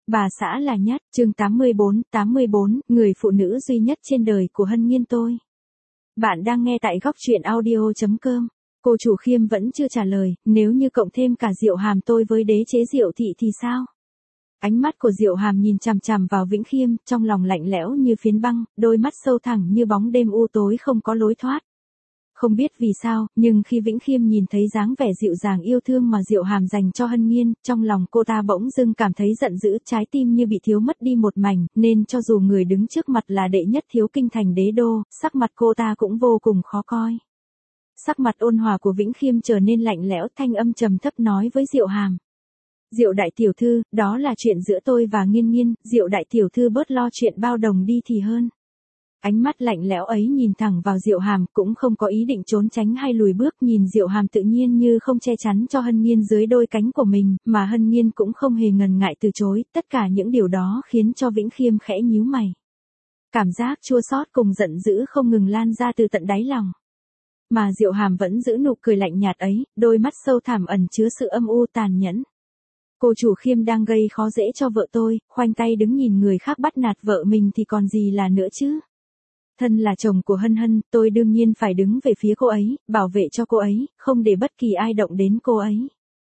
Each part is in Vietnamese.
Bà xã là nhất, chương 84, người phụ nữ duy nhất trên đời của Hân Nhiên tôi. Bạn đang nghe tại góc truyện audio.com. Cô chủ Khiêm vẫn chưa trả lời, nếu như cộng thêm cả Diệu Hàm tôi với đế chế Diệu Thị thì sao? Ánh mắt của Diệu Hàm nhìn chằm chằm vào Vĩnh Khiêm, trong lòng lạnh lẽo như phiến băng, đôi mắt sâu thẳm như bóng đêm u tối không có lối thoát. Không biết vì sao, nhưng khi Vĩnh Khiêm nhìn thấy dáng vẻ dịu dàng yêu thương mà Diệu Hàm dành cho Hân Nhiên, trong lòng cô ta bỗng dưng cảm thấy giận dữ, trái tim như bị thiếu mất đi một mảnh, nên cho dù người đứng trước mặt là đệ nhất thiếu kinh thành đế đô, sắc mặt cô ta cũng vô cùng khó coi. Sắc mặt ôn hòa của Vĩnh Khiêm trở nên lạnh lẽo, thanh âm trầm thấp nói với Diệu Hàm. Diệu đại tiểu thư, đó là chuyện giữa tôi và Nghiên Nghiên, Diệu đại tiểu thư bớt lo chuyện bao đồng đi thì hơn. Ánh mắt lạnh lẽo ấy nhìn thẳng vào Diệu Hàm, cũng không có ý định trốn tránh hay lùi bước, nhìn Diệu Hàm tự nhiên như không che chắn cho Hân Nhiên dưới đôi cánh của mình, mà Hân Nhiên cũng không hề ngần ngại từ chối, tất cả những điều đó khiến cho Vĩnh Khiêm khẽ nhíu mày. Cảm giác chua xót cùng giận dữ không ngừng lan ra từ tận đáy lòng. Mà Diệu Hàm vẫn giữ nụ cười lạnh nhạt ấy, đôi mắt sâu thẳm ẩn chứa sự âm u tàn nhẫn. Cô chủ Khiêm đang gây khó dễ cho vợ tôi, khoanh tay đứng nhìn người khác bắt nạt vợ mình thì còn gì là nữa chứ. Thân là chồng của Hân Hân, tôi đương nhiên phải đứng về phía cô ấy, bảo vệ cho cô ấy, không để bất kỳ ai động đến cô ấy.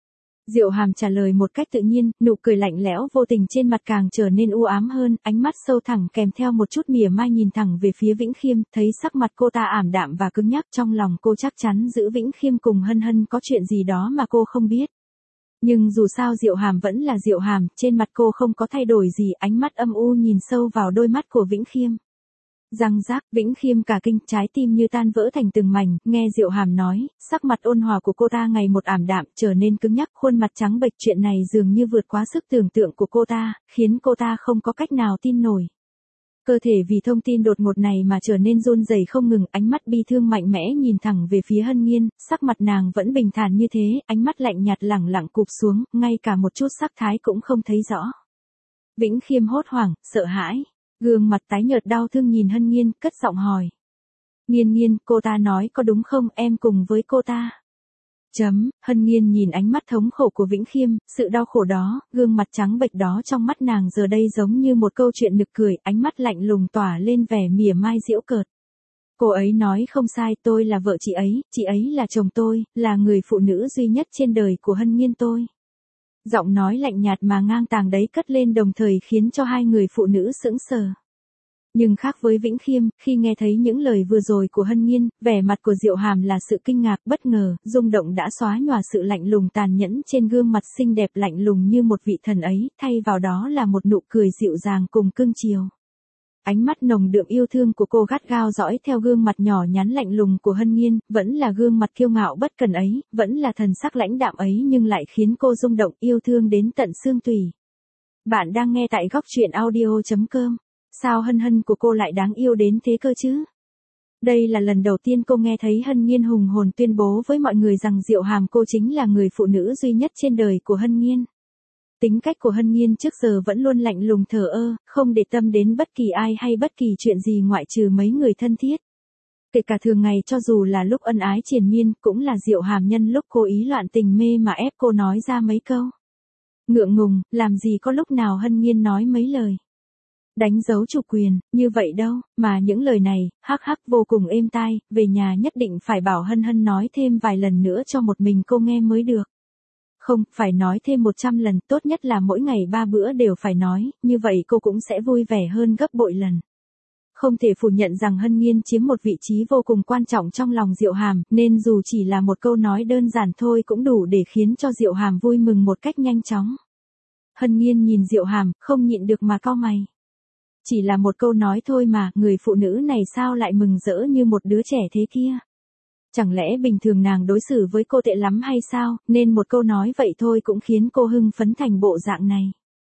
Diệu Hàm trả lời một cách tự nhiên, nụ cười lạnh lẽo vô tình trên mặt càng trở nên u ám hơn, ánh mắt sâu thẳm kèm theo một chút mỉa mai nhìn thẳng về phía Vĩnh Khiêm, thấy sắc mặt cô ta ảm đạm và cứng nhắc, trong lòng cô chắc chắn giữ Vĩnh Khiêm cùng Hân Hân có chuyện gì đó mà cô không biết. Nhưng dù sao Diệu Hàm vẫn là Diệu Hàm, trên mặt cô không có thay đổi gì, ánh mắt âm u nhìn sâu vào đôi mắt của Vĩnh Khiêm. Răng rác, Vĩnh Khiêm cả kinh, trái tim như tan vỡ thành từng mảnh, nghe Diệu Hàm nói, sắc mặt ôn hòa của cô ta ngày một ảm đạm, trở nên cứng nhắc, khuôn mặt trắng bệch, chuyện này dường như vượt quá sức tưởng tượng của cô ta, khiến cô ta không có cách nào tin nổi. Cơ thể vì thông tin đột ngột này mà trở nên run rẩy không ngừng, ánh mắt bi thương mạnh mẽ nhìn thẳng về phía Hân Nhiên, sắc mặt nàng vẫn bình thản như thế, ánh mắt lạnh nhạt lẳng lặng cụp xuống, ngay cả một chút sắc thái cũng không thấy rõ. Vĩnh Khiêm hốt hoảng, sợ hãi. Gương mặt tái nhợt đau thương nhìn Hân Nhiên, cất giọng hỏi. Nhiên Nhiên, cô ta nói có đúng không, em cùng với cô ta. Hân Nhiên nhìn ánh mắt thống khổ của Vĩnh Khiêm, sự đau khổ đó, gương mặt trắng bệch đó trong mắt nàng giờ đây giống như một câu chuyện nực cười, ánh mắt lạnh lùng tỏa lên vẻ mỉa mai giễu cợt. Cô ấy nói không sai, tôi là vợ chị ấy là chồng tôi, là người phụ nữ duy nhất trên đời của Hân Nhiên tôi. Giọng nói lạnh nhạt mà ngang tàng đấy cất lên đồng thời khiến cho hai người phụ nữ sững sờ. Nhưng khác với Vĩnh Khiêm, khi nghe thấy những lời vừa rồi của Hân Nhiên, vẻ mặt của Diệu Hàm là sự kinh ngạc, bất ngờ, rung động đã xóa nhòa sự lạnh lùng tàn nhẫn trên gương mặt xinh đẹp lạnh lùng như một vị thần ấy, thay vào đó là một nụ cười dịu dàng cùng cưng chiều. Ánh mắt nồng đượm yêu thương của cô gắt gao dõi theo gương mặt nhỏ nhắn lạnh lùng của Hân Nhiên, vẫn là gương mặt kiêu ngạo bất cần ấy, vẫn là thần sắc lãnh đạm ấy nhưng lại khiến cô rung động yêu thương đến tận xương tủy. Bạn đang nghe tại góc truyện audio.com. Sao Hân Hân của cô lại đáng yêu đến thế cơ chứ? Đây là lần đầu tiên cô nghe thấy Hân Nhiên hùng hồn tuyên bố với mọi người rằng Diệu Hàm cô chính là người phụ nữ duy nhất trên đời của Hân Nhiên. Tính cách của Hân Nhiên trước giờ vẫn luôn lạnh lùng thờ ơ, không để tâm đến bất kỳ ai hay bất kỳ chuyện gì ngoại trừ mấy người thân thiết. Kể cả thường ngày cho dù là lúc ân ái triền miên, cũng là Diệu Hàm nhân lúc cố ý loạn tình mê mà ép cô nói ra mấy câu. Ngượng ngùng, làm gì có lúc nào Hân Nhiên nói mấy lời đánh dấu chủ quyền, như vậy đâu, mà những lời này, hắc hắc vô cùng êm tai, về nhà nhất định phải bảo Hân Hân nói thêm vài lần nữa cho một mình cô nghe mới được. Không, phải nói thêm 100 lần, tốt nhất là mỗi ngày 3 bữa đều phải nói, như vậy cô cũng sẽ vui vẻ hơn gấp bội lần. Không thể phủ nhận rằng Hân Nhiên chiếm một vị trí vô cùng quan trọng trong lòng Diệu Hàm, nên dù chỉ là một câu nói đơn giản thôi cũng đủ để khiến cho Diệu Hàm vui mừng một cách nhanh chóng. Hân Nhiên nhìn Diệu Hàm, không nhịn được mà cau mày. Chỉ là một câu nói thôi mà, người phụ nữ này sao lại mừng rỡ như một đứa trẻ thế kia? Chẳng lẽ bình thường nàng đối xử với cô tệ lắm hay sao, nên một câu nói vậy thôi cũng khiến cô hưng phấn thành bộ dạng này.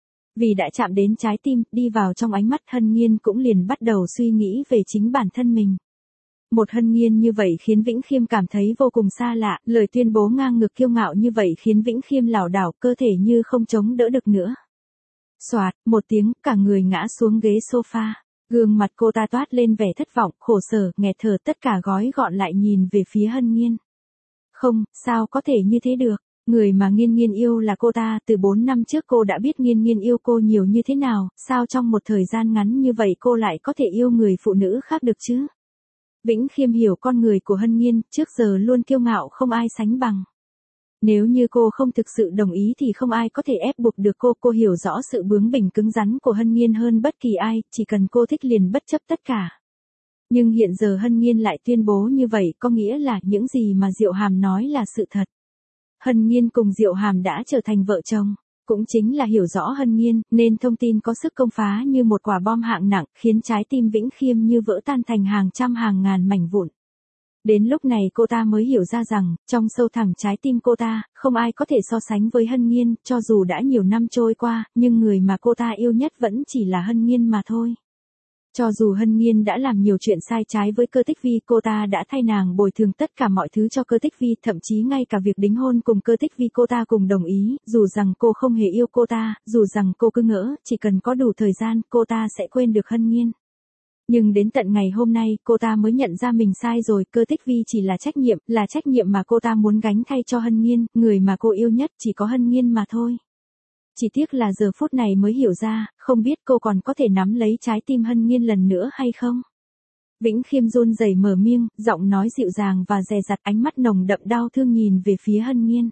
Vì đã chạm đến trái tim, đi vào trong ánh mắt Hân Nhiên cũng liền bắt đầu suy nghĩ về chính bản thân mình. Một Hân Nhiên như vậy khiến Vĩnh Khiêm cảm thấy vô cùng xa lạ, lời tuyên bố ngang ngược kiêu ngạo như vậy khiến Vĩnh Khiêm lảo đảo, cơ thể như không chống đỡ được nữa. Xoạt, một tiếng, cả người ngã xuống ghế sofa. Gương mặt cô ta toát lên vẻ thất vọng, khổ sở, nghẹt thở, tất cả gói gọn lại nhìn về phía Hân Nhiên. Không, sao có thể như thế được? Người mà Nghiên Nghiên yêu là cô ta, từ 4 năm trước cô đã biết Nghiên Nghiên yêu cô nhiều như thế nào, sao trong một thời gian ngắn như vậy cô lại có thể yêu người phụ nữ khác được chứ? Vĩnh Khiêm hiểu con người của Hân Nghiên, trước giờ luôn kiêu ngạo không ai sánh bằng. Nếu như cô không thực sự đồng ý thì không ai có thể ép buộc được cô hiểu rõ sự bướng bỉnh cứng rắn của Hân Nghiên hơn bất kỳ ai, chỉ cần cô thích liền bất chấp tất cả. Nhưng hiện giờ Hân Nghiên lại tuyên bố như vậy, có nghĩa là những gì mà Diệu Hàm nói là sự thật. Hân Nghiên cùng Diệu Hàm đã trở thành vợ chồng. Cũng chính là hiểu rõ Hân Nghiên, nên thông tin có sức công phá như một quả bom hạng nặng, khiến trái tim Vĩnh Khiêm như vỡ tan thành hàng trăm hàng ngàn mảnh vụn. Đến lúc này cô ta mới hiểu ra rằng, trong sâu thẳm trái tim cô ta, không ai có thể so sánh với Hân Nghiên, cho dù đã nhiều năm trôi qua, nhưng người mà cô ta yêu nhất vẫn chỉ là Hân Nghiên mà thôi. Cho dù Hân Nghiên đã làm nhiều chuyện sai trái với Cơ Tích Vi, cô ta đã thay nàng bồi thường tất cả mọi thứ cho Cơ Tích Vi, thậm chí ngay cả việc đính hôn cùng Cơ Tích Vi cô ta cùng đồng ý, dù rằng cô không hề yêu cô ta, dù rằng cô cứ ngỡ, chỉ cần có đủ thời gian, cô ta sẽ quên được Hân Nghiên. Nhưng đến tận ngày hôm nay, cô ta mới nhận ra mình sai rồi, Cơ Tích Vi chỉ là trách nhiệm mà cô ta muốn gánh thay cho Hân Nghiên, người mà cô yêu nhất chỉ có Hân Nghiên mà thôi. Chỉ tiếc là giờ phút này mới hiểu ra, không biết cô còn có thể nắm lấy trái tim Hân Nghiên lần nữa hay không. Vĩnh Khiêm run rẩy mở miệng, giọng nói dịu dàng và dè dặt, ánh mắt nồng đậm đau thương nhìn về phía Hân Nghiên.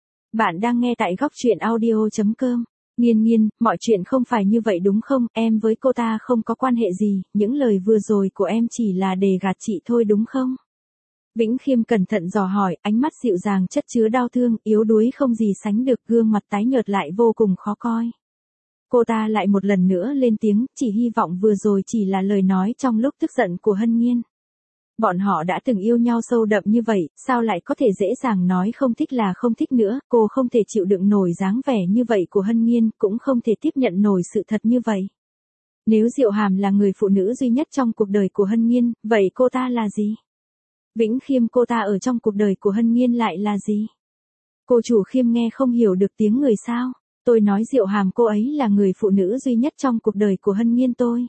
Bạn đang nghe tại góc truyện audio.com. Nghiên Nghiên, mọi chuyện không phải như vậy đúng không, em với cô ta không có quan hệ gì, những lời vừa rồi của em chỉ là để gạt chị thôi đúng không? Vĩnh Khiêm cẩn thận dò hỏi, ánh mắt dịu dàng chất chứa đau thương, yếu đuối không gì sánh được, gương mặt tái nhợt lại vô cùng khó coi. Cô ta lại một lần nữa lên tiếng, chỉ hy vọng vừa rồi chỉ là lời nói trong lúc tức giận của Hân Nghiên. Bọn họ đã từng yêu nhau sâu đậm như vậy, sao lại có thể dễ dàng nói không thích là không thích nữa, cô không thể chịu đựng nổi dáng vẻ như vậy của Hân Nghiên, cũng không thể tiếp nhận nổi sự thật như vậy. Nếu Diệu Hàm là người phụ nữ duy nhất trong cuộc đời của Hân Nghiên, vậy cô ta là gì? Vĩnh Khiêm, cô ta ở trong cuộc đời của Hân Nghiên lại là gì? Cô chủ Khiêm nghe không hiểu được tiếng người sao? Tôi nói Diệu Hàm cô ấy là người phụ nữ duy nhất trong cuộc đời của Hân Nghiên tôi.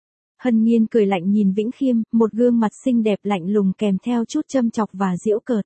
Hân Nghiên cười lạnh nhìn Vĩnh Khiêm, một gương mặt xinh đẹp lạnh lùng kèm theo chút châm chọc và giễu cợt.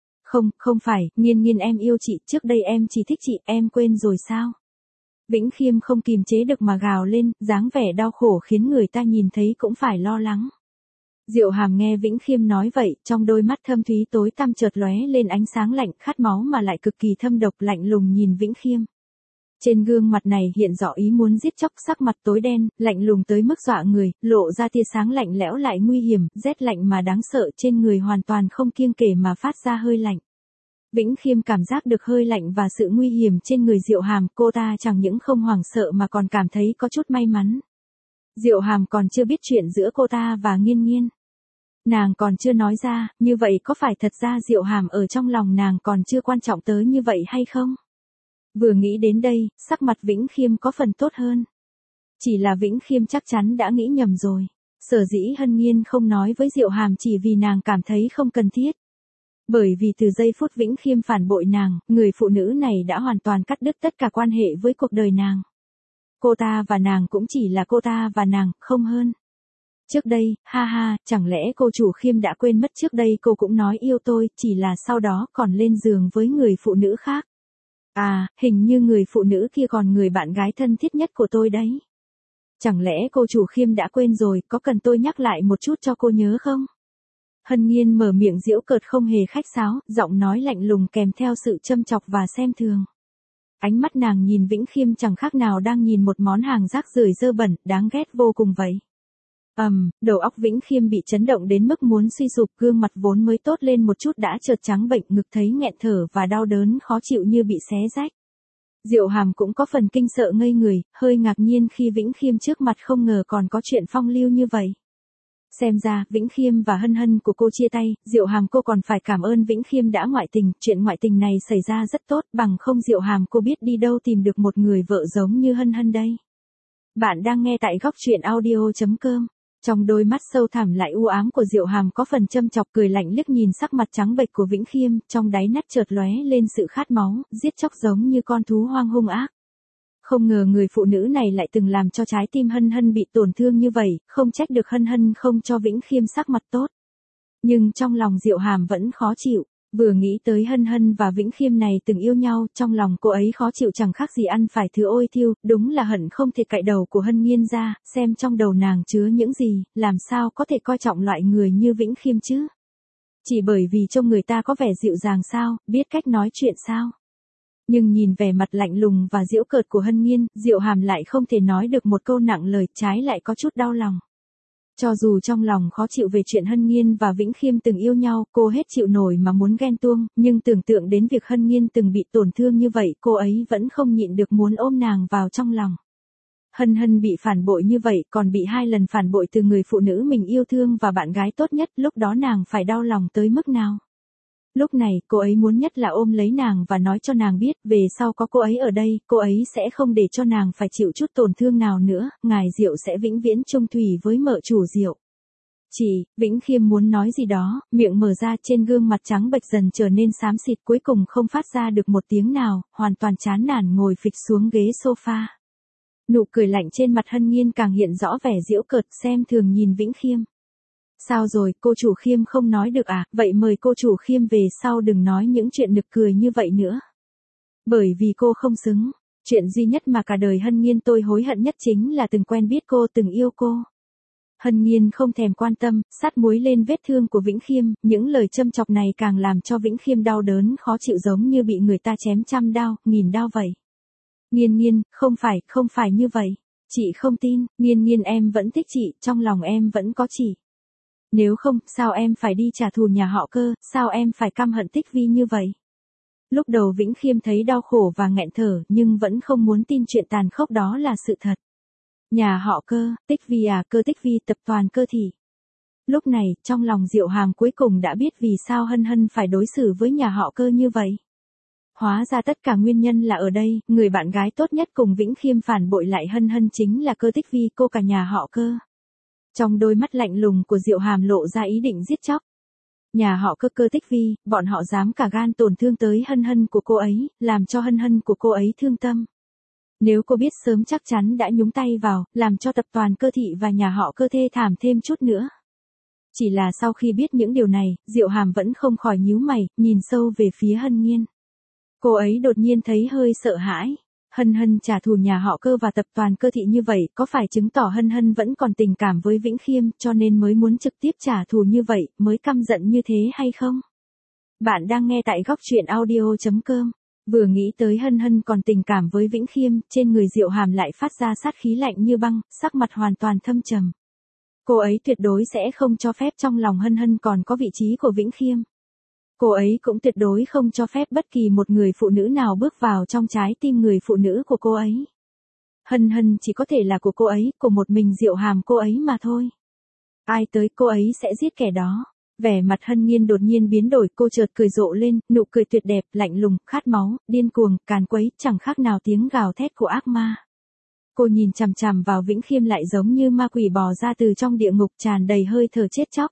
Không phải, Nghiên Nghiên em yêu chị, trước đây em chỉ thích chị, em quên rồi sao? Vĩnh Khiêm không kìm chế được mà gào lên, dáng vẻ đau khổ khiến người ta nhìn thấy cũng phải lo lắng. Diệu Hàm nghe Vĩnh Khiêm nói vậy, trong đôi mắt thâm thúy tối tăm chợt lóe lên ánh sáng lạnh, khát máu mà lại cực kỳ thâm độc, lạnh lùng nhìn Vĩnh Khiêm. Trên gương mặt này hiện rõ ý muốn giết chóc, sắc mặt tối đen, lạnh lùng tới mức dọa người, lộ ra tia sáng lạnh lẽo lại nguy hiểm, rét lạnh mà đáng sợ, trên người hoàn toàn không kiêng kể mà phát ra hơi lạnh. Vĩnh Khiêm cảm giác được hơi lạnh và sự nguy hiểm trên người Diệu Hàm, cô ta chẳng những không hoảng sợ mà còn cảm thấy có chút may mắn. Diệu Hàm còn chưa biết chuyện giữa cô ta và Nghiên Nghiên. Nàng còn chưa nói ra, như vậy có phải thật ra Diệu Hàm ở trong lòng nàng còn chưa quan trọng tới như vậy hay không? Vừa nghĩ đến đây, sắc mặt Vĩnh Khiêm có phần tốt hơn. Chỉ là Vĩnh Khiêm chắc chắn đã nghĩ nhầm rồi. Sở dĩ Hân Nghiên không nói với Diệu Hàm chỉ vì nàng cảm thấy không cần thiết. Bởi vì từ giây phút Vĩnh Khiêm phản bội nàng, người phụ nữ này đã hoàn toàn cắt đứt tất cả quan hệ với cuộc đời nàng. Cô ta và nàng cũng chỉ là cô ta và nàng, không hơn. Trước đây, ha ha, chẳng lẽ cô chủ Khiêm đã quên mất trước đây cô cũng nói yêu tôi, chỉ là sau đó còn lên giường với người phụ nữ khác. À, hình như người phụ nữ kia còn người bạn gái thân thiết nhất của tôi đấy. Chẳng lẽ cô chủ Khiêm đã quên rồi, có cần tôi nhắc lại một chút cho cô nhớ không? Hân Nghiên mở miệng giễu cợt không hề khách sáo, giọng nói lạnh lùng kèm theo sự châm chọc và xem thường. Ánh mắt nàng nhìn Vĩnh Khiêm chẳng khác nào đang nhìn một món hàng rác rưởi dơ bẩn, đáng ghét vô cùng vậy. Đầu óc Vĩnh Khiêm bị chấn động đến mức muốn suy sụp, gương mặt vốn mới tốt lên một chút đã chợt trắng bệnh, ngực thấy nghẹn thở và đau đớn khó chịu như bị xé rách. Diệu Hàm cũng có phần kinh sợ ngây người, hơi ngạc nhiên khi Vĩnh Khiêm trước mặt không ngờ còn có chuyện phong lưu như vậy. Xem ra, Vĩnh Khiêm và Hân Hân của cô chia tay, Diệu Hàm cô còn phải cảm ơn Vĩnh Khiêm đã ngoại tình, chuyện ngoại tình này xảy ra rất tốt, bằng không Diệu Hàm cô biết đi đâu tìm được một người vợ giống như Hân Hân đây. Bạn đang nghe tại góc truyện audio.com. Trong đôi mắt sâu thẳm lại u ám của Diệu Hàm có phần châm chọc, cười lạnh liếc nhìn sắc mặt trắng bệch của Vĩnh Khiêm, trong đáy mắt chợt lóe lên sự khát máu, giết chóc giống như con thú hoang hung ác. Không ngờ người phụ nữ này lại từng làm cho trái tim Hân Hân bị tổn thương như vậy, không trách được Hân Hân không cho Vĩnh Khiêm sắc mặt tốt. Nhưng trong lòng Diệu Hàm vẫn khó chịu. Vừa nghĩ tới Hân Hân và Vĩnh Khiêm này từng yêu nhau, trong lòng cô ấy khó chịu chẳng khác gì ăn phải thứ ôi thiêu, đúng là hận không thể cạy đầu của Hân Nhiên ra, xem trong đầu nàng chứa những gì, làm sao có thể coi trọng loại người như Vĩnh Khiêm chứ. Chỉ bởi vì trông người ta có vẻ dịu dàng sao, biết cách nói chuyện sao. Nhưng nhìn vẻ mặt lạnh lùng và giễu cợt của Hân Nhiên, Diệu Hàm lại không thể nói được một câu nặng lời, trái lại có chút đau lòng. Cho dù trong lòng khó chịu về chuyện Hân Nhiên và Vĩnh Khiêm từng yêu nhau, cô hết chịu nổi mà muốn ghen tuông, nhưng tưởng tượng đến việc Hân Nhiên từng bị tổn thương như vậy, cô ấy vẫn không nhịn được muốn ôm nàng vào trong lòng. Hân Hân bị phản bội như vậy, còn bị 2 lần phản bội từ người phụ nữ mình yêu thương và bạn gái tốt nhất, lúc đó nàng phải đau lòng tới mức nào. Lúc này, cô ấy muốn nhất là ôm lấy nàng và nói cho nàng biết, về sau có cô ấy ở đây, cô ấy sẽ không để cho nàng phải chịu chút tổn thương nào nữa, ngài Diệu sẽ vĩnh viễn chung thủy với mợ chủ Diệu. Vĩnh Khiêm muốn nói gì đó, miệng mở ra, trên gương mặt trắng bệch dần trở nên xám xịt, cuối cùng không phát ra được một tiếng nào, hoàn toàn chán nản ngồi phịch xuống ghế sofa. Nụ cười lạnh trên mặt Hân Nhiên càng hiện rõ vẻ giễu cợt, xem thường nhìn Vĩnh Khiêm. Sao rồi, cô chủ Khiêm không nói được à, vậy mời cô chủ Khiêm về sau đừng nói những chuyện nực cười như vậy nữa. Bởi vì cô không xứng, chuyện duy nhất mà cả đời Hân Nhiên tôi hối hận nhất chính là từng quen biết cô, từng yêu cô. Hân Nhiên không thèm quan tâm, sát muối lên vết thương của Vĩnh Khiêm, những lời châm chọc này càng làm cho Vĩnh Khiêm đau đớn khó chịu giống như bị người ta chém trăm đao, nghìn đao vậy. Nhiên, không phải như vậy. Chị không tin, Nhiên em vẫn thích chị, trong lòng em vẫn có chị. Nếu không, sao em phải đi trả thù nhà họ Cơ, sao em phải căm hận Tích Vi như vậy? Lúc đầu Vĩnh Khiêm thấy đau khổ và nghẹn thở, nhưng vẫn không muốn tin chuyện tàn khốc đó là sự thật. Nhà họ Cơ, Tích Vi à, Cơ Tích Vi, tập đoàn Cơ thị. Lúc này, trong lòng Diệu Hàm cuối cùng đã biết vì sao Hân Hân phải đối xử với nhà họ Cơ như vậy. Hóa ra tất cả nguyên nhân là ở đây, người bạn gái tốt nhất cùng Vĩnh Khiêm phản bội lại Hân Hân chính là Cơ Tích Vi, cô cả nhà họ Cơ. Trong đôi mắt lạnh lùng của Diệu Hàm lộ ra ý định giết chóc. Nhà họ Cơ Tích Vi, bọn họ dám cả gan tổn thương tới Hân Hân của cô ấy, làm cho Hân Hân của cô ấy thương tâm. Nếu cô biết sớm chắc chắn đã nhúng tay vào, làm cho tập đoàn Cơ thị và nhà họ Cơ thê thảm thêm chút nữa. Chỉ là sau khi biết những điều này, Diệu Hàm vẫn không khỏi nhíu mày, nhìn sâu về phía Hân Nhiên. Cô ấy đột nhiên thấy hơi sợ hãi. Hân Hân trả thù nhà họ Cơ và tập đoàn Cơ thị như vậy, có phải chứng tỏ Hân Hân vẫn còn tình cảm với Vĩnh Khiêm, cho nên mới muốn trực tiếp trả thù như vậy, mới căm giận như thế hay không? Bạn đang nghe tại góc truyện audio.com. Vừa nghĩ tới Hân Hân còn tình cảm với Vĩnh Khiêm, trên người Diệu Hàm lại phát ra sát khí lạnh như băng, sắc mặt hoàn toàn thâm trầm. Cô ấy tuyệt đối sẽ không cho phép trong lòng Hân Hân còn có vị trí của Vĩnh Khiêm. Cô ấy cũng tuyệt đối không cho phép bất kỳ một người phụ nữ nào bước vào trong trái tim người phụ nữ của cô ấy. Hân Hân chỉ có thể là của cô ấy, của một mình Diệu Hàm cô ấy mà thôi. Ai tới cô ấy sẽ giết kẻ đó. Vẻ mặt Hân Nhiên đột nhiên biến đổi, cô chợt cười rộ lên, nụ cười tuyệt đẹp, lạnh lùng, khát máu, điên cuồng, càn quấy, chẳng khác nào tiếng gào thét của ác ma. Cô nhìn chằm chằm vào Vĩnh Khiêm lại giống như ma quỷ bò ra từ trong địa ngục, tràn đầy hơi thở chết chóc.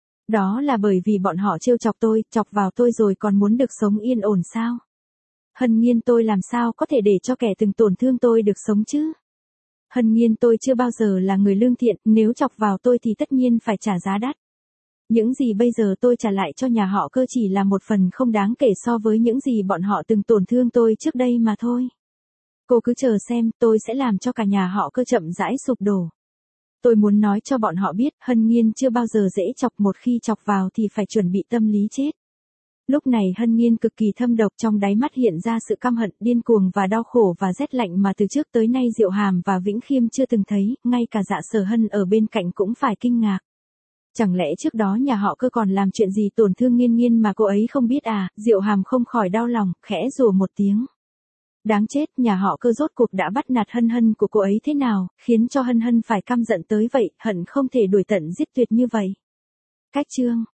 Đó là bởi vì bọn họ trêu chọc tôi, chọc vào tôi rồi còn muốn được sống yên ổn sao? Hân Nhiên tôi làm sao có thể để cho kẻ từng tổn thương tôi được sống chứ? Hân Nhiên tôi chưa bao giờ là người lương thiện, nếu chọc vào tôi thì tất nhiên phải trả giá đắt. Những gì bây giờ tôi trả lại cho nhà họ Cơ chỉ là một phần không đáng kể so với những gì bọn họ từng tổn thương tôi trước đây mà thôi. Cô cứ chờ xem, tôi sẽ làm cho cả nhà họ Cơ chậm rãi sụp đổ. Tôi muốn nói cho bọn họ biết, Hân Nhiên chưa bao giờ dễ chọc, một khi chọc vào thì phải chuẩn bị tâm lý chết. Lúc này Hân Nhiên cực kỳ thâm độc, trong đáy mắt hiện ra sự căm hận, điên cuồng và đau khổ và rét lạnh mà từ trước tới nay Diệu Hàm và Vĩnh Khiêm chưa từng thấy, ngay cả Dạ Sở Hân ở bên cạnh cũng phải kinh ngạc. Chẳng lẽ trước đó nhà họ Cơ còn làm chuyện gì tổn thương Nhiên Nhiên mà cô ấy không biết à? Diệu Hàm không khỏi đau lòng, khẽ rủa một tiếng. Đáng chết, nhà họ Cơ rốt cuộc đã bắt nạt Hân Hân của cô ấy thế nào, khiến cho Hân Hân phải căm giận tới vậy, hận không thể đuổi tận giết tuyệt như vậy. Cách chương